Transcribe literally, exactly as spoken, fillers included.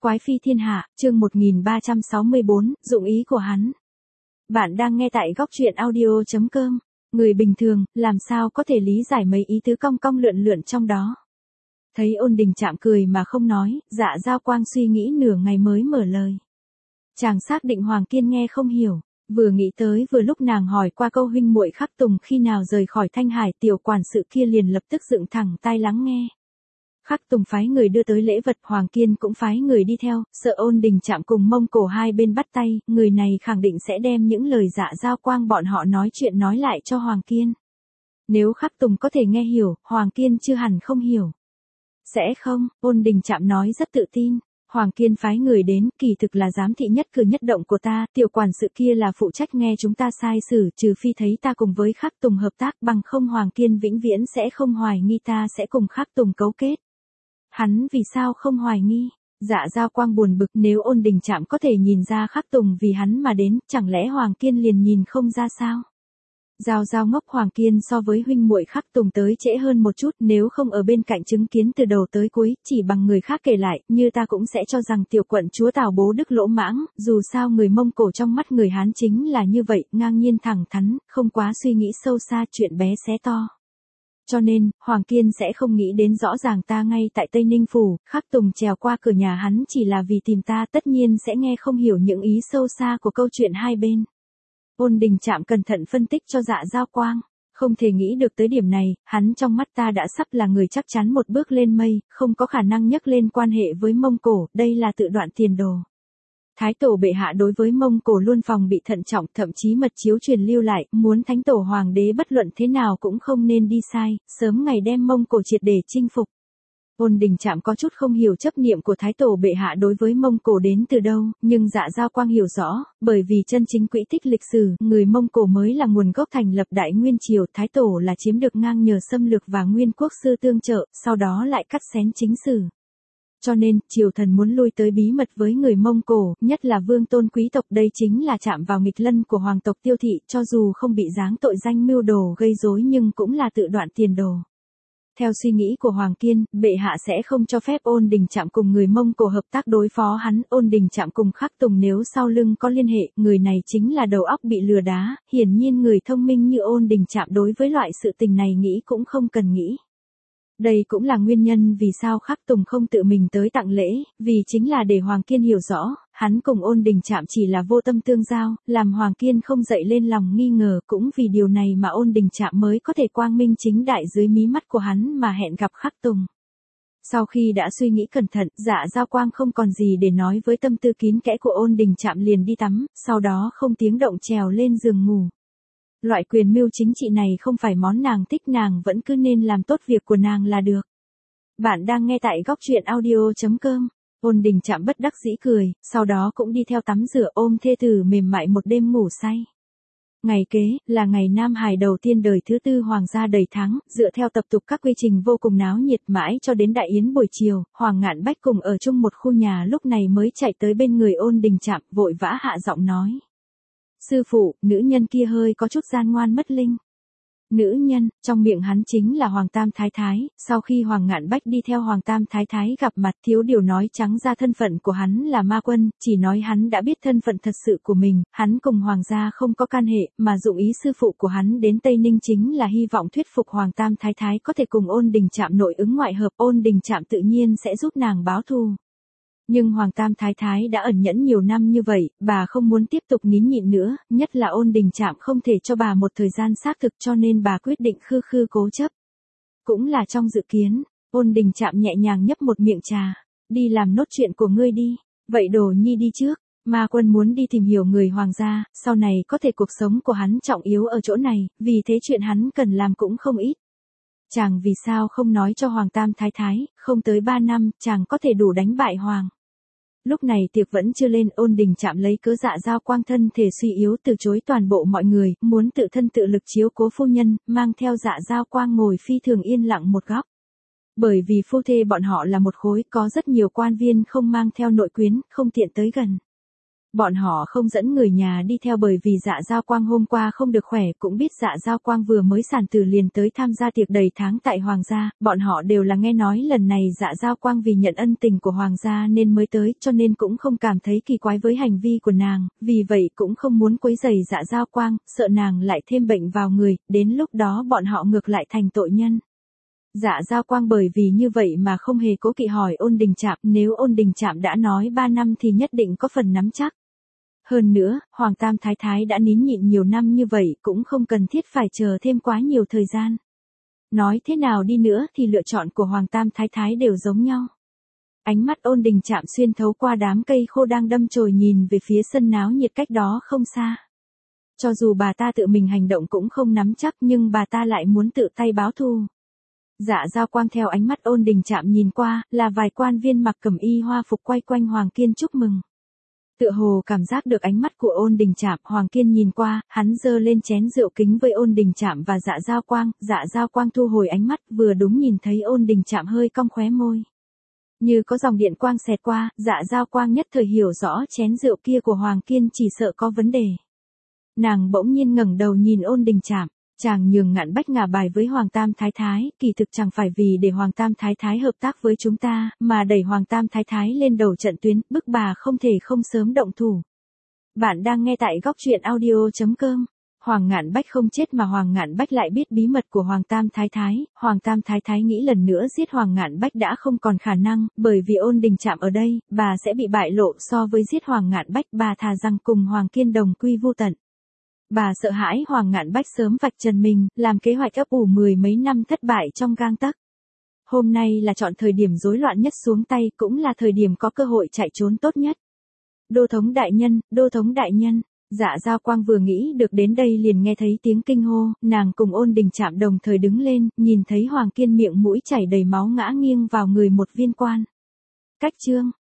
Quái phi thiên hạ, chương một nghìn ba trăm sáu mươi bốn, dụng ý của hắn. Bạn đang nghe tại góc truyện audio chấm com. Người bình thường, làm sao có thể lý giải mấy ý tứ cong cong lượn lượn trong đó. Thấy Ôn Đình Trạm cười mà không nói, Dạ Giao Quang suy nghĩ nửa ngày mới mở lời. Chàng xác định Hoàng Kiên nghe không hiểu, vừa nghĩ tới vừa lúc nàng hỏi qua câu huynh muội Khắc Tùng khi nào rời khỏi Thanh Hải, tiểu quản sự kia liền lập tức dựng thẳng tai lắng nghe. Khắc Tùng phái người đưa tới lễ vật, Hoàng Kiên cũng phái người đi theo, sợ Ôn Đình Trạm cùng Mông Cổ hai bên bắt tay, người này khẳng định sẽ đem những lời Dạ Giao Quang bọn họ nói chuyện nói lại cho Hoàng Kiên. Nếu Khắc Tùng có thể nghe hiểu, Hoàng Kiên chưa hẳn không hiểu. Sẽ không, Ôn Đình Trạm nói rất tự tin. Hoàng Kiên phái người đến, kỳ thực là giám thị nhất cử nhất động của ta, tiểu quản sự kia là phụ trách nghe chúng ta sai xử, trừ phi thấy ta cùng với Khắc Tùng hợp tác, bằng không Hoàng Kiên vĩnh viễn sẽ không hoài nghi ta sẽ cùng Khắc Tùng cấu kết. Hắn vì sao không hoài nghi? Dạ Giao Quang buồn bực, nếu Ôn Đình Trạm có thể nhìn ra Khắc Tùng vì hắn mà đến, chẳng lẽ Hoàng Kiên liền nhìn không ra sao? Giao Giao ngốc, Hoàng Kiên so với huynh muội Khắc Tùng tới trễ hơn một chút, nếu không ở bên cạnh chứng kiến từ đầu tới cuối, chỉ bằng người khác kể lại, như ta cũng sẽ cho rằng tiểu quận chúa Tào Bố Đức lỗ mãng, dù sao người Mông Cổ trong mắt người Hán chính là như vậy, ngang nhiên thẳng thắn, không quá suy nghĩ sâu xa, chuyện bé xé to. Cho nên, Hoàng Kiên sẽ không nghĩ đến rõ ràng ta ngay tại Tây Ninh Phủ, Khắc Tùng trèo qua cửa nhà hắn chỉ là vì tìm ta, tất nhiên sẽ nghe không hiểu những ý sâu xa của câu chuyện hai bên. Ôn Đình Trạm cẩn thận phân tích cho Dạ Giao Quang, không thể nghĩ được tới điểm này, hắn trong mắt ta đã sắp là người chắc chắn một bước lên mây, không có khả năng nhắc lên quan hệ với Mông Cổ, đây là tự đoạn tiền đồ. Thái tổ bệ hạ đối với Mông Cổ luôn phòng bị thận trọng, thậm chí mật chiếu truyền lưu lại, muốn thánh tổ hoàng đế bất luận thế nào cũng không nên đi sai, sớm ngày đem Mông Cổ triệt để chinh phục. Ôn Đình Trạm có chút không hiểu chấp niệm của Thái tổ bệ hạ đối với Mông Cổ đến từ đâu, nhưng Dạ Giao Quang hiểu rõ, bởi vì chân chính quỹ tích lịch sử, người Mông Cổ mới là nguồn gốc thành lập Đại Nguyên Triều, Thái tổ là chiếm được ngang nhờ xâm lược và Nguyên Quốc sư tương trợ, sau đó lại cắt xén chính sử. Cho nên, triều thần muốn lui tới bí mật với người Mông Cổ, nhất là vương tôn quý tộc, đây chính là chạm vào nghịch lân của hoàng tộc Tiêu Thị, cho dù không bị giáng tội danh mưu đồ gây rối nhưng cũng là tự đoạn tiền đồ. Theo suy nghĩ của Hoàng Kiên, bệ hạ sẽ không cho phép Ôn Đình Trạm cùng người Mông Cổ hợp tác đối phó hắn, Ôn Đình Trạm cùng Khắc Tùng nếu sau lưng có liên hệ, người này chính là đầu óc bị lừa đá, hiển nhiên người thông minh như Ôn Đình Trạm đối với loại sự tình này nghĩ cũng không cần nghĩ. Đây cũng là nguyên nhân vì sao Khắc Tùng không tự mình tới tặng lễ, vì chính là để Hoàng Kiên hiểu rõ, hắn cùng Ôn Đình Trạm chỉ là vô tâm tương giao, làm Hoàng Kiên không dậy lên lòng nghi ngờ, cũng vì điều này mà Ôn Đình Trạm mới có thể quang minh chính đại dưới mí mắt của hắn mà hẹn gặp Khắc Tùng. Sau khi đã suy nghĩ cẩn thận, Dạ Giao Quang không còn gì để nói với tâm tư kín kẽ của Ôn Đình Trạm liền đi tắm, sau đó không tiếng động trèo lên giường ngủ. Loại quyền mưu chính trị này không phải món nàng thích, nàng vẫn cứ nên làm tốt việc của nàng là được. Bạn đang nghe tại góc truyện audio chấm com. Ôn Đình Trạm bất đắc dĩ cười, sau đó cũng đi theo tắm rửa ôm thê tử mềm mại một đêm ngủ say. Ngày kế, là ngày Nam Hải đầu tiên đời thứ tư hoàng gia đầy tháng, dựa theo tập tục các quy trình vô cùng náo nhiệt mãi cho đến đại yến buổi chiều, Hoàng Ngạn Bách cùng ở chung một khu nhà lúc này mới chạy tới bên người Ôn Đình Trạm, vội vã hạ giọng nói. Sư phụ, nữ nhân kia hơi có chút gian ngoan mất linh. Nữ nhân, trong miệng hắn chính là Hoàng Tam Thái Thái, sau khi Hoàng Ngạn Bách đi theo Hoàng Tam Thái Thái gặp mặt thiếu điều nói trắng ra thân phận của hắn là ma quân, chỉ nói hắn đã biết thân phận thật sự của mình, hắn cùng Hoàng gia không có can hệ, mà dụng ý sư phụ của hắn đến Tây Ninh chính là hy vọng thuyết phục Hoàng Tam Thái Thái có thể cùng Ôn Đình Trạm nội ứng ngoại hợp, Ôn Đình Trạm tự nhiên sẽ giúp nàng báo thù. Nhưng Hoàng Tam Thái Thái đã ẩn nhẫn nhiều năm như vậy, bà không muốn tiếp tục nín nhịn nữa, nhất là Ôn Đình Trạm không thể cho bà một thời gian xác thực cho nên bà quyết định khư khư cố chấp. Cũng là trong dự kiến, Ôn Đình Trạm nhẹ nhàng nhấp một miệng trà, đi làm nốt chuyện của ngươi đi, vậy Đồ Nhi đi trước, ma quân muốn đi tìm hiểu người Hoàng gia, sau này có thể cuộc sống của hắn trọng yếu ở chỗ này, vì thế chuyện hắn cần làm cũng không ít. Chàng vì sao không nói cho Hoàng Tam Thái Thái, không tới ba năm, chàng có thể đủ đánh bại Hoàng. Lúc này tiệc vẫn chưa lên, Ôn Đình Trạm lấy cớ Dạ Giao Quang thân thể suy yếu từ chối toàn bộ mọi người, muốn tự thân tự lực chiếu cố phu nhân, mang theo Dạ Giao Quang ngồi phi thường yên lặng một góc. Bởi vì phu thê bọn họ là một khối, có rất nhiều quan viên không mang theo nội quyến, không tiện tới gần. Bọn họ không dẫn người nhà đi theo bởi vì Dạ Giao Quang hôm qua không được khỏe, cũng biết Dạ Giao Quang vừa mới sản tử liền tới tham gia tiệc đầy tháng tại Hoàng gia, bọn họ đều là nghe nói lần này Dạ Giao Quang vì nhận ân tình của Hoàng gia nên mới tới, cho nên cũng không cảm thấy kỳ quái với hành vi của nàng, vì vậy cũng không muốn quấy rầy Dạ Giao Quang, sợ nàng lại thêm bệnh vào người, đến lúc đó bọn họ ngược lại thành tội nhân. Dạ Giao Quang bởi vì như vậy mà không hề cố kỵ hỏi Ôn Đình Trạm, nếu Ôn Đình Trạm đã nói ba năm thì nhất định có phần nắm chắc. Hơn nữa, Hoàng Tam Thái Thái đã nín nhịn nhiều năm như vậy cũng không cần thiết phải chờ thêm quá nhiều thời gian. Nói thế nào đi nữa thì lựa chọn của Hoàng Tam Thái Thái đều giống nhau. Ánh mắt Ôn Đình Trạm xuyên thấu qua đám cây khô đang đâm chồi nhìn về phía sân náo nhiệt cách đó không xa. Cho dù bà ta tự mình hành động cũng không nắm chắc nhưng bà ta lại muốn tự tay báo thù. Dạ Giao Quang theo ánh mắt Ôn Đình Trạm nhìn qua, là vài quan viên mặc cẩm y hoa phục quay quanh Hoàng Kiên chúc mừng. Tựa hồ cảm giác được ánh mắt của Ôn Đình Trạm, Hoàng Kiên nhìn qua, hắn giơ lên chén rượu kính với Ôn Đình Trạm và Dạ Giao Quang, Dạ Giao Quang thu hồi ánh mắt, vừa đúng nhìn thấy Ôn Đình Trạm hơi cong khóe môi. Như có dòng điện quang xẹt qua, Dạ Giao Quang nhất thời hiểu rõ chén rượu kia của Hoàng Kiên chỉ sợ có vấn đề. Nàng bỗng nhiên ngẩng đầu nhìn Ôn Đình Trạm. Chàng nhường Ngạn Bách ngả bài với Hoàng Tam Thái Thái, kỳ thực chẳng phải vì để Hoàng Tam Thái Thái hợp tác với chúng ta, mà đẩy Hoàng Tam Thái Thái lên đầu trận tuyến, bức bà không thể không sớm động thủ. Bạn đang nghe tại góc truyện audio chấm com. Hoàng Ngạn Bách không chết mà Hoàng Ngạn Bách lại biết bí mật của Hoàng Tam Thái Thái, Hoàng Tam Thái Thái nghĩ lần nữa giết Hoàng Ngạn Bách đã không còn khả năng, bởi vì Ôn Đình Trạm ở đây, bà sẽ bị bại lộ so với giết Hoàng Ngạn Bách, bà thà rằng cùng Hoàng Kiên đồng quy vu tận. Bà sợ hãi Hoàng Ngạn Bách sớm vạch trần mình, làm kế hoạch ấp ủ mười mấy năm thất bại trong gang tấc. Hôm nay là chọn thời điểm rối loạn nhất xuống tay, cũng là thời điểm có cơ hội chạy trốn tốt nhất. Đô thống đại nhân, đô thống đại nhân, Dạ Giao Quang vừa nghĩ được đến đây liền nghe thấy tiếng kinh hô, nàng cùng Ôn Đình Trạm đồng thời đứng lên, nhìn thấy Hoàng Kiên miệng mũi chảy đầy máu ngã nghiêng vào người một viên quan. Cách chương